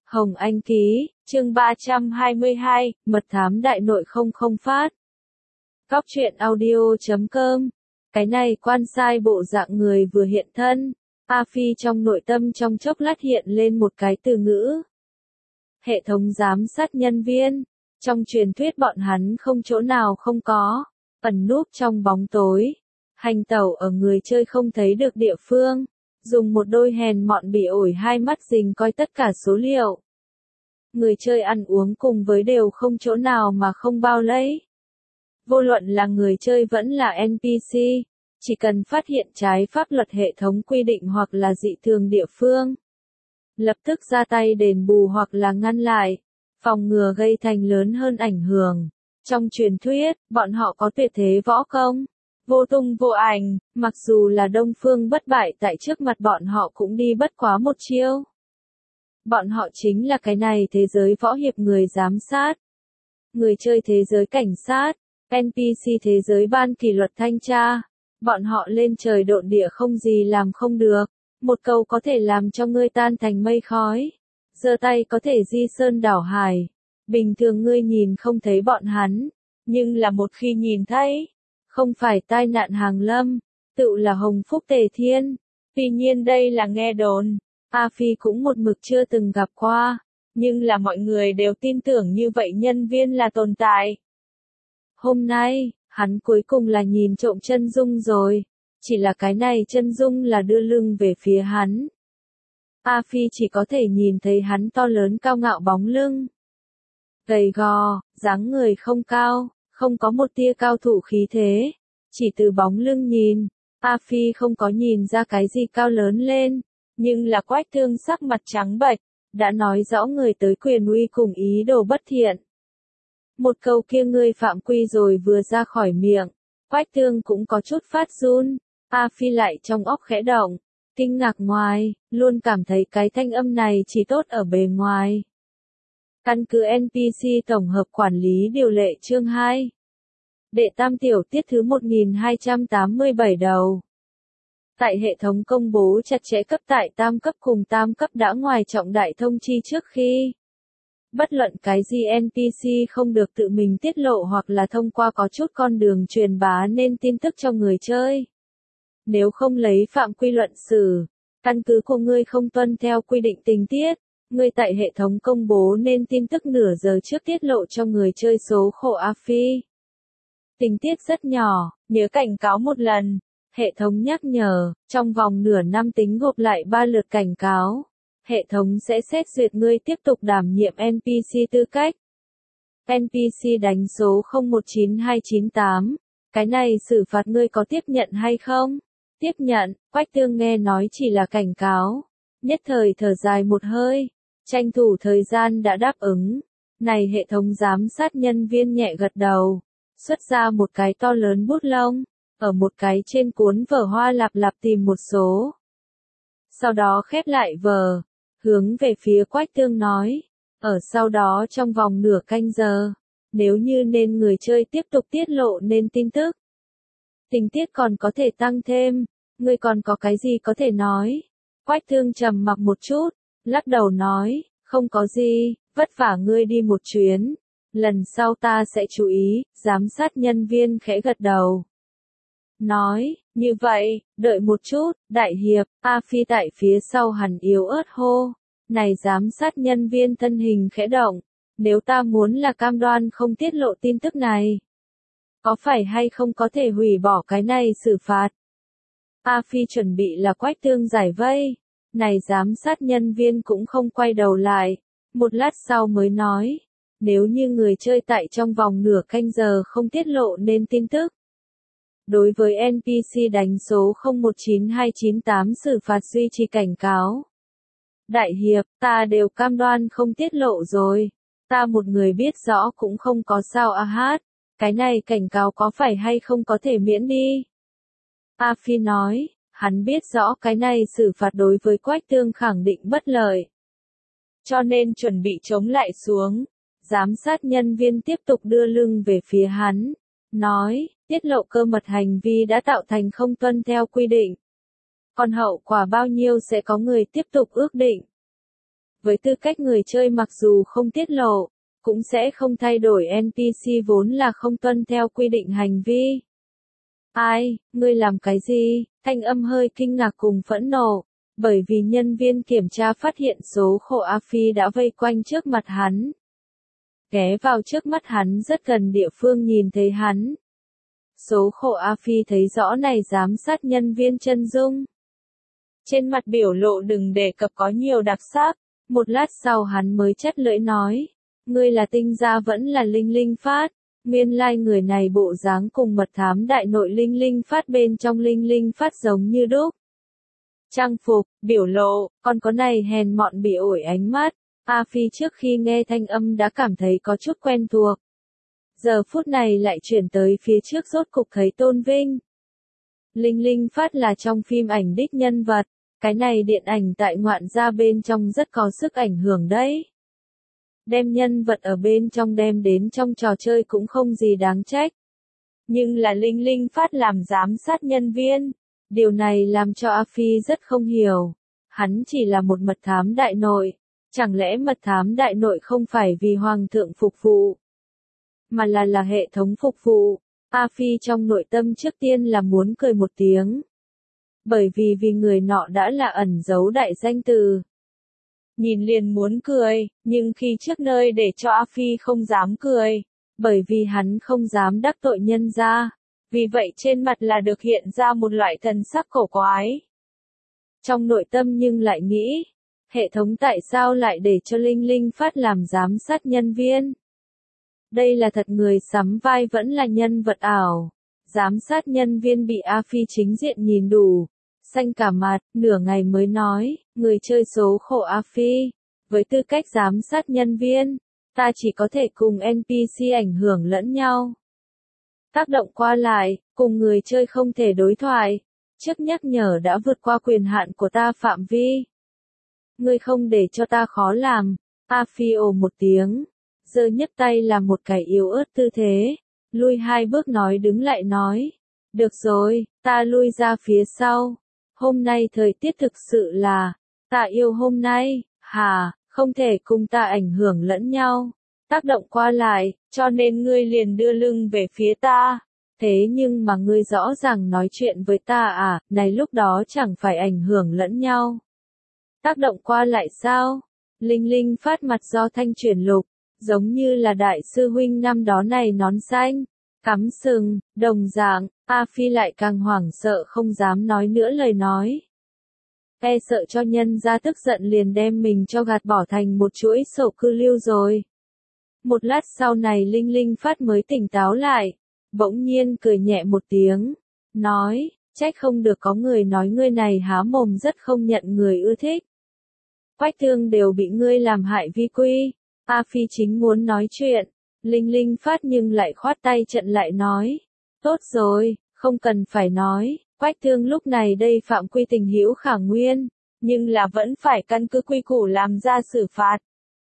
Hồng Anh ký, chương 322, mật thám đại nội không phát. Cóc truyện audio.com. Cái này quan sai bộ dạng người vừa hiện thân. A Phi trong nội tâm trong chốc lát hiện lên một cái từ ngữ. Hệ thống giám sát nhân viên. Trong truyền thuyết bọn hắn không chỗ nào không có. Ẩn núp trong bóng tối. Hành tẩu ở người chơi không thấy được địa phương. Dùng một đôi hèn mọn bỉ ổi hai mắt rình coi tất cả số liệu. Người chơi ăn uống cùng với đều không chỗ nào mà không bao lấy. Vô luận là người chơi vẫn là NPC, chỉ cần phát hiện trái pháp luật hệ thống quy định hoặc là dị thường địa phương. Lập tức ra tay đền bù hoặc là ngăn lại, phòng ngừa gây thành lớn hơn ảnh hưởng. Trong truyền thuyết, bọn họ có tuyệt thế võ công. Vô tung vô ảnh, mặc dù là Đông Phương bất bại tại trước mặt bọn họ cũng đi bất quá một chiêu. Bọn họ chính là cái này thế giới võ hiệp người giám sát. Người chơi thế giới cảnh sát, NPC thế giới ban kỷ luật thanh tra. Bọn họ lên trời độn địa không gì làm không được. Một câu có thể làm cho ngươi tan thành mây khói. Giơ tay có thể di sơn đảo hải. Bình thường ngươi nhìn không thấy bọn hắn. Nhưng là một khi nhìn thấy, không phải tai nạn hàng lâm, tự là hồng phúc tề thiên. Tuy nhiên đây là nghe đồn. A Phi cũng một mực chưa từng gặp qua, nhưng là mọi người đều tin tưởng như vậy nhân viên là tồn tại. Hôm nay, hắn cuối cùng là nhìn trộm chân dung rồi, chỉ là cái này chân dung là đưa lưng về phía hắn. A Phi chỉ có thể nhìn thấy hắn to lớn cao ngạo bóng lưng. Gầy gò, dáng người không cao, không có một tia cao thủ khí thế, chỉ từ bóng lưng nhìn, A Phi không có nhìn ra cái gì cao lớn lên. Nhưng là Quách Thương sắc mặt trắng bệch, đã nói rõ người tới quyền uy cùng ý đồ bất thiện. Một câu kia ngươi phạm quy rồi vừa ra khỏi miệng, Quách Thương cũng có chút phát run, A Phi lại trong óc khẽ động, kinh ngạc ngoài, luôn cảm thấy cái thanh âm này chỉ tốt ở bề ngoài. Căn cứ NPC tổng hợp quản lý điều lệ chương 2. Đệ tam tiểu tiết thứ 1287 đầu. Tại hệ thống công bố chặt chẽ cấp tại tam cấp cùng tam cấp đã ngoài trọng đại thông chi trước khi. Bất luận cái gì NPC không được tự mình tiết lộ hoặc là thông qua có chút con đường truyền bá nên tin tức cho người chơi. Nếu không lấy phạm quy luận xử, căn cứ của ngươi không tuân theo quy định tình tiết, ngươi tại hệ thống công bố nên tin tức nửa giờ trước tiết lộ cho người chơi số khổ A Phi. Tình tiết rất nhỏ, nhớ cảnh cáo một lần. Hệ thống nhắc nhở, trong vòng nửa năm tính gộp lại 3 lượt cảnh cáo. Hệ thống sẽ xét duyệt ngươi tiếp tục đảm nhiệm NPC tư cách. NPC đánh số 019298. Cái này xử phạt ngươi có tiếp nhận hay không? Tiếp nhận, Quách Thương nghe nói chỉ là cảnh cáo. Nhất thời thở dài một hơi. Tranh thủ thời gian đã đáp ứng. Này hệ thống giám sát nhân viên nhẹ gật đầu. Xuất ra một cái to lớn bút lông. Ở một cái trên cuốn vở hoa lạp lạp tìm một số. Sau đó khép lại vở, hướng về phía Quách Thương nói, ở sau đó trong vòng nửa canh giờ, nếu như nên người chơi tiếp tục tiết lộ nên tin tức. Tình tiết còn có thể tăng thêm, ngươi còn có cái gì có thể nói? Quách Thương trầm mặc một chút, lắc đầu nói, không có gì, vất vả ngươi đi một chuyến, lần sau ta sẽ chú ý, giám sát nhân viên khẽ gật đầu. Nói, như vậy, đợi một chút, đại hiệp, A Phi tại phía sau hẳn yếu ớt hô. Này giám sát nhân viên thân hình khẽ động, nếu ta muốn là cam đoan không tiết lộ tin tức này. Có phải hay không có thể hủy bỏ cái này xử phạt? A Phi chuẩn bị là Quách Thương giải vây. Này giám sát nhân viên cũng không quay đầu lại. Một lát sau mới nói, nếu như người chơi tại trong vòng nửa canh giờ không tiết lộ nên tin tức. Đối với NPC đánh số 019298 xử phạt duy trì cảnh cáo. Đại hiệp, ta đều cam đoan không tiết lộ rồi. Ta một người biết rõ cũng không có sao a hát. Cái này cảnh cáo có phải hay không có thể miễn đi? A Phi nói, hắn biết rõ cái này xử phạt đối với Quách Thương khẳng định bất lợi. Cho nên chuẩn bị chống lại xuống. Giám sát nhân viên tiếp tục đưa lưng về phía hắn. Nói, tiết lộ cơ mật hành vi đã tạo thành không tuân theo quy định. Còn hậu quả bao nhiêu sẽ có người tiếp tục ước định. Với tư cách người chơi mặc dù không tiết lộ, cũng sẽ không thay đổi NPC vốn là không tuân theo quy định hành vi. Ai, ngươi làm cái gì? Thanh âm hơi kinh ngạc cùng phẫn nộ, bởi vì nhân viên kiểm tra phát hiện số khổ A Phi đã vây quanh trước mặt hắn. Ghé vào trước mắt hắn rất gần địa phương nhìn thấy hắn. Số khổ A Phi thấy rõ này giám sát nhân viên chân dung. Trên mặt biểu lộ đừng đề cập có nhiều đặc sắc, một lát sau hắn mới chắt lưỡi nói, ngươi là tinh gia vẫn là Linh Linh Phát, nguyên lai người này bộ dáng cùng mật thám đại nội Linh Linh Phát bên trong Linh Linh Phát giống như đúc. Trang phục, biểu lộ, còn có này hèn mọn bị ổi ánh mắt, A Phi trước khi nghe thanh âm đã cảm thấy có chút quen thuộc. Giờ phút này lại chuyển tới phía trước rốt cục thấy tôn vinh. Linh Linh Phát là trong phim ảnh đích nhân vật, cái này điện ảnh tại ngoạn gia bên trong rất có sức ảnh hưởng đấy. Đem nhân vật ở bên trong đem đến trong trò chơi cũng không gì đáng trách. Nhưng là Linh Linh Phát làm giám sát nhân viên, điều này làm cho A Phi rất không hiểu. Hắn chỉ là một mật thám đại nội, chẳng lẽ mật thám đại nội không phải vì hoàng thượng phục vụ, mà là hệ thống phục vụ. A Phi trong nội tâm trước tiên là muốn cười một tiếng. Bởi vì người nọ đã là ẩn giấu đại danh từ. Nhìn liền muốn cười, nhưng khi trước nơi để cho A Phi không dám cười, bởi vì hắn không dám đắc tội nhân ra, vì vậy trên mặt là được hiện ra một loại thần sắc cổ quái. Trong nội tâm nhưng lại nghĩ, hệ thống tại sao lại để cho Linh Linh Phát làm giám sát nhân viên? Đây là thật người sắm vai vẫn là nhân vật ảo. Giám sát nhân viên bị A Phi chính diện nhìn đủ, xanh cả mặt, nửa ngày mới nói, người chơi số khổ A Phi, với tư cách giám sát nhân viên, ta chỉ có thể cùng NPC ảnh hưởng lẫn nhau. Tác động qua lại, cùng người chơi không thể đối thoại, trước nhắc nhở đã vượt qua quyền hạn của ta phạm vi. Ngươi không để cho ta khó làm, A Phi ồ một tiếng, giơ nhấc tay làm một cái yếu ớt tư thế, lui 2 bước nói đứng lại nói, được rồi, ta lui ra phía sau. Hôm nay thời tiết thực sự là, ta yêu hôm nay, không thể cùng ta ảnh hưởng lẫn nhau, tác động qua lại, cho nên ngươi liền đưa lưng về phía ta. Thế nhưng mà ngươi rõ ràng nói chuyện với ta à, này lúc đó chẳng phải ảnh hưởng lẫn nhau. Tác động qua lại sao? Linh Linh Phát mặt do thanh chuyển lục, giống như là đại sư huynh năm đó này nón xanh, cắm sừng, đồng dạng, A Phi lại càng hoảng sợ không dám nói nữa lời nói. E sợ cho nhân ra tức giận liền đem mình cho gạt bỏ thành một chuỗi sổ cư lưu rồi. Một lát sau này Linh Linh Phát mới tỉnh táo lại, bỗng nhiên cười nhẹ một tiếng, nói, trách không được có người nói ngươi này há mồm rất không nhận người ưa thích. Quách Thương đều bị ngươi làm hại vi quy. A Phi chính muốn nói chuyện, Linh Linh Phát nhưng lại khoát tay chặn lại nói, tốt rồi, không cần phải nói, Quách Thương lúc này đây phạm quy tình hữu khả nguyên, nhưng là vẫn phải căn cứ quy củ làm ra xử phạt.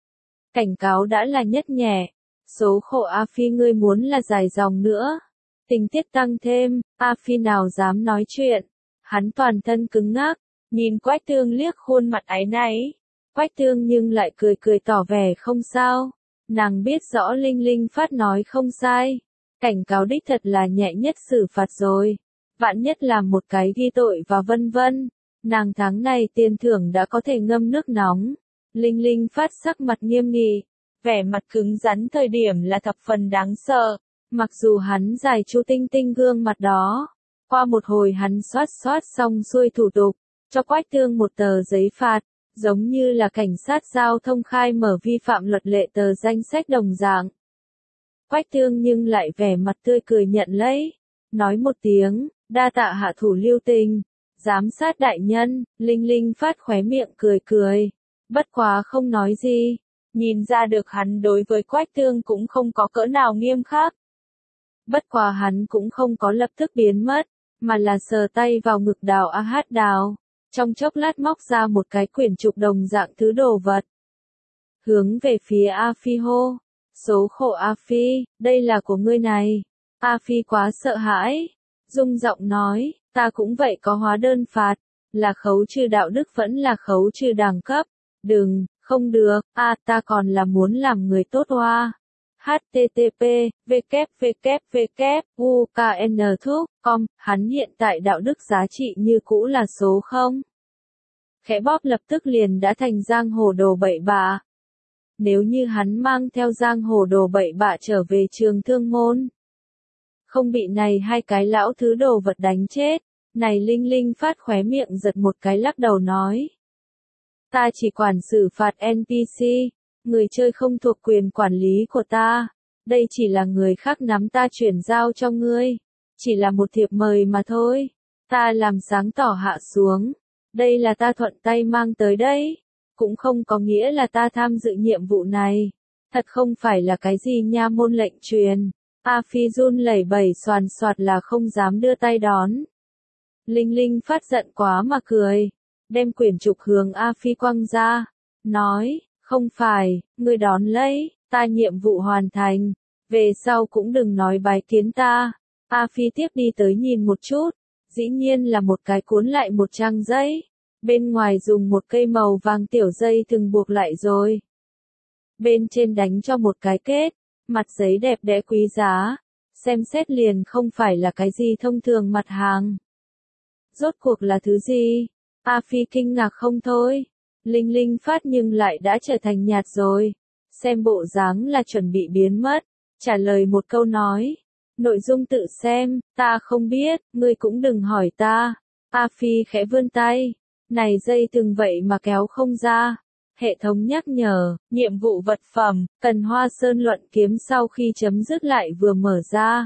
Cảnh cáo đã là nhất nhẹ, số khổ A Phi ngươi muốn là dài dòng nữa. Tình tiết tăng thêm, A Phi nào dám nói chuyện, hắn toàn thân cứng ngắc, nhìn Quách Thương liếc khuôn mặt áy náy. Quách Thương nhưng lại cười cười tỏ vẻ không sao, nàng biết rõ Linh Linh Phát nói không sai, cảnh cáo đích thật là nhẹ nhất xử phạt rồi, vạn nhất là một cái ghi tội và vân vân, nàng tháng này tiền thưởng đã có thể ngâm nước nóng. Linh Linh Phát sắc mặt nghiêm nghị, vẻ mặt cứng rắn thời điểm là thập phần đáng sợ, mặc dù hắn giải chu tinh tinh gương mặt đó, qua một hồi hắn soát xong xuôi thủ tục, cho Quách Thương một tờ giấy phạt. Giống như là cảnh sát giao thông khai mở vi phạm luật lệ tờ danh sách đồng dạng. Quách Thương nhưng lại vẻ mặt tươi cười nhận lấy, nói một tiếng, đa tạ hạ thủ lưu tình, giám sát đại nhân. Linh Linh Phát khóe miệng cười cười, bất quá không nói gì, nhìn ra được hắn đối với Quách Thương cũng không có cỡ nào nghiêm khắc. Bất quá hắn cũng không có lập tức biến mất, mà là sờ tay vào ngực Đào A Hát Đào. Trong chốc lát móc ra một cái quyển trục đồng dạng thứ đồ vật. Hướng về phía A Phi hô. Số khổ A Phi, đây là của ngươi này. A Phi quá sợ hãi. Rung giọng nói, ta cũng vậy có hóa đơn phạt. Là khấu trừ đạo đức vẫn là khấu trừ đẳng cấp. Đừng, Không được, ta còn là muốn làm người tốt hoa. http www.uknthuc.com. Hắn hiện tại đạo đức giá trị như cũ là số 0. Khẽ bóp lập tức liền đã thành giang hồ đồ bậy bạ. Nếu như hắn mang theo giang hồ đồ bậy bạ trở về Trường Thương Môn, không bị này hai cái lão thứ đồ vật đánh chết. Này Linh Linh phát khóe miệng giật một cái lắc đầu nói. Ta chỉ quản xử phạt NPC, người chơi không thuộc quyền quản lý của ta. Đây chỉ là người khác nắm ta chuyển giao cho ngươi. Chỉ là một thiệp mời mà thôi. Ta làm sáng tỏ hạ xuống. Đây là ta thuận tay mang tới đây. Cũng không có nghĩa là ta tham dự nhiệm vụ này. Thật không phải là cái gì nha môn lệnh truyền. A Phi run lẩy bẩy xoàn xoạt là không dám đưa tay đón. Linh Linh phát giận quá mà cười. Đem quyển trục hướng A Phi quăng ra. Nói, không phải, ngươi đón lấy, ta nhiệm vụ hoàn thành. Về sau cũng đừng nói bái kiến ta. A Phi tiếp đi tới nhìn một chút. Dĩ nhiên là một cái cuốn lại một trang giấy. Bên ngoài dùng một cây màu vàng tiểu dây thừng buộc lại rồi. Bên trên đánh cho một cái kết. Mặt giấy đẹp đẽ quý giá. Xem xét liền không phải là cái gì thông thường mặt hàng. Rốt cuộc là thứ gì? A Phi kinh ngạc không thôi. Linh Linh phát nhưng lại đã trở thành nhạt rồi. Xem bộ dáng là chuẩn bị biến mất. Trả lời một câu nói. Nội dung tự xem, ta không biết, ngươi cũng đừng hỏi ta. A Phi khẽ vươn tay. Này dây từng vậy mà kéo không ra. Hệ thống nhắc nhở, nhiệm vụ vật phẩm, Cần Hoa Sơn luận kiếm sau khi chấm dứt lại vừa mở ra.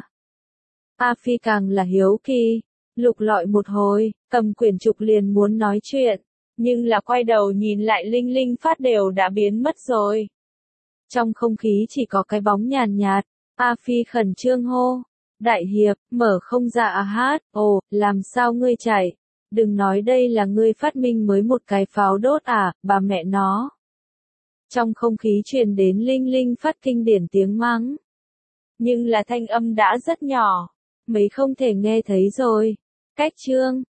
A Phi càng là hiếu kỳ. Lục lọi một hồi, cầm quyển trục liền muốn nói chuyện. Nhưng là quay đầu nhìn lại Linh Linh phát đều đã biến mất rồi. Trong không khí chỉ có cái bóng nhàn nhạt. A Phi khẩn trương hô. Đại hiệp, mở không ra à hát. Ồ, làm sao ngươi chạy? Đừng nói đây là ngươi phát minh mới một cái pháo đốt à, bà mẹ nó. Trong không khí truyền đến Linh Linh phát kinh điển tiếng mắng. Nhưng là thanh âm đã rất nhỏ. Mấy không thể nghe thấy rồi. Cách chương.